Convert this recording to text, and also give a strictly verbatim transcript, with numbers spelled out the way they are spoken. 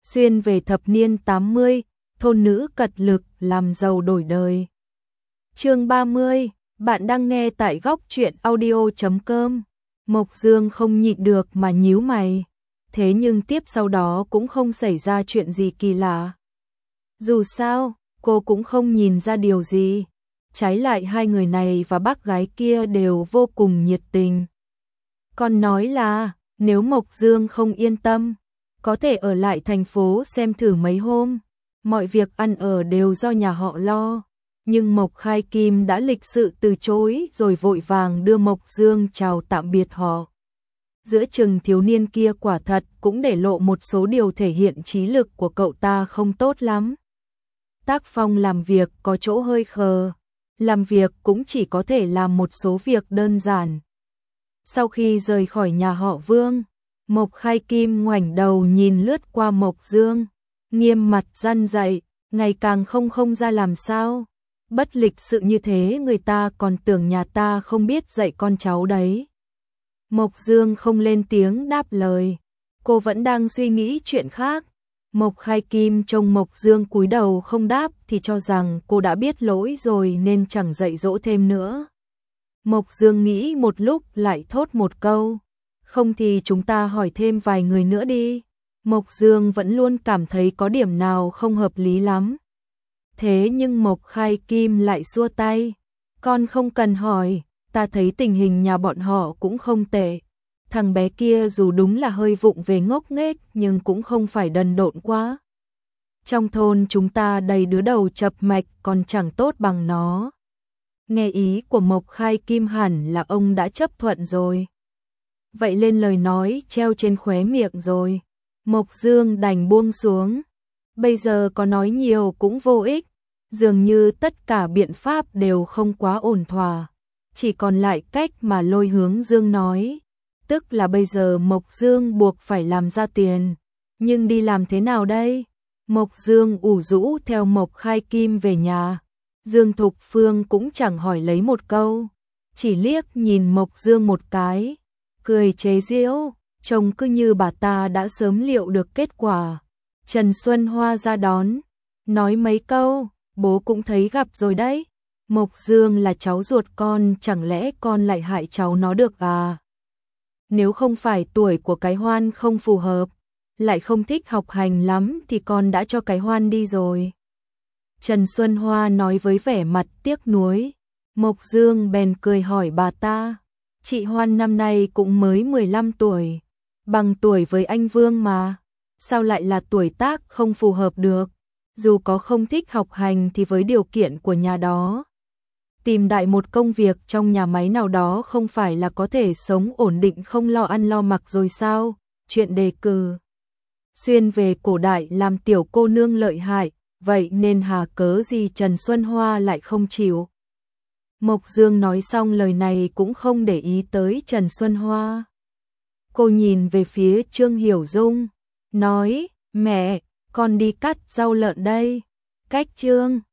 Xuyên về thập niên tám mươi, thôn nữ cật lực làm giàu đổi đời. Chương ba mươi, bạn đang nghe tại góc truyện audio chấm com. Mộc Dương không nhịn được mà nhíu mày. Thế nhưng tiếp sau đó cũng không xảy ra chuyện gì kỳ lạ. Dù sao, cô cũng không nhìn ra điều gì. Trái lại hai người này và bác gái kia đều vô cùng nhiệt tình. Còn nói là, nếu Mộc Dương không yên tâm, có thể ở lại thành phố xem thử mấy hôm. Mọi việc ăn ở đều do nhà họ lo. Nhưng Mộc Khai Kim đã lịch sự từ chối rồi vội vàng đưa Mộc Dương chào tạm biệt họ. Giữa chừng thiếu niên kia quả thật cũng để lộ một số điều thể hiện trí lực của cậu ta không tốt lắm. Tác phong làm việc có chỗ hơi khờ. Làm việc cũng chỉ có thể làm một số việc đơn giản. Sau khi rời khỏi nhà họ Vương, Mộc Khai Kim ngoảnh đầu nhìn lướt qua Mộc Dương, nghiêm mặt răn dạy, ngày càng không không ra làm sao. Bất lịch sự như thế người ta còn tưởng nhà ta không biết dạy con cháu đấy. Mộc Dương không lên tiếng đáp lời, cô vẫn đang suy nghĩ chuyện khác. Mộc Khai Kim trông Mộc Dương cúi đầu không đáp thì cho rằng cô đã biết lỗi rồi nên chẳng dạy dỗ thêm nữa. Mộc Dương nghĩ một lúc lại thốt một câu, không thì chúng ta hỏi thêm vài người nữa đi. Mộc Dương vẫn luôn cảm thấy có điểm nào không hợp lý lắm. Thế nhưng Mộc Khai Kim lại xua tay, con không cần hỏi, ta thấy tình hình nhà bọn họ cũng không tệ. Thằng bé kia dù đúng là hơi vụng về ngốc nghếch nhưng cũng không phải đần độn quá. Trong thôn chúng ta đầy đứa đầu chập mạch còn chẳng tốt bằng nó. Nghe ý của Mộc Khai Kim hẳn là ông đã chấp thuận rồi. Vậy lên lời nói treo trên khóe miệng rồi. Mộc Dương đành buông xuống. Bây giờ có nói nhiều cũng vô ích. Dường như tất cả biện pháp đều không quá ổn thỏa. Chỉ còn lại cách mà Lôi Hướng Dương nói. Tức là bây giờ Mộc Dương buộc phải làm ra tiền. Nhưng đi làm thế nào đây? Mộc Dương ủ rũ theo Mộc Khai Kim về nhà. Dương Thục Phương cũng chẳng hỏi lấy một câu. Chỉ liếc nhìn Mộc Dương một cái. Cười chế giễu, trông cứ như bà ta đã sớm liệu được kết quả. Trần Xuân Hoa ra đón. Nói mấy câu, bố cũng thấy gặp rồi đấy. Mộc Dương là cháu ruột con, chẳng lẽ con lại hại cháu nó được à? Nếu không phải tuổi của cái Hoan không phù hợp, lại không thích học hành lắm thì con đã cho cái Hoan đi rồi. Trần Xuân Hoa nói với vẻ mặt tiếc nuối. Mộc Dương bèn cười hỏi bà ta, chị Hoan năm nay cũng mới mười lăm tuổi, bằng tuổi với anh Vương mà, sao lại là tuổi tác không phù hợp được? Dù có không thích học hành thì với điều kiện của nhà đó, tìm đại một công việc trong nhà máy nào đó không phải là có thể sống ổn định không lo ăn lo mặc rồi sao? Chuyện đề cử xuyên về cổ đại làm tiểu cô nương lợi hại, vậy nên hà cớ gì Trần Xuân Hoa lại không chịu? Mộc Dương nói xong lời này cũng không để ý tới Trần Xuân Hoa. Cô nhìn về phía Trương Hiểu Dung, nói, mẹ, con đi cắt rau lợn đây. Cách Trương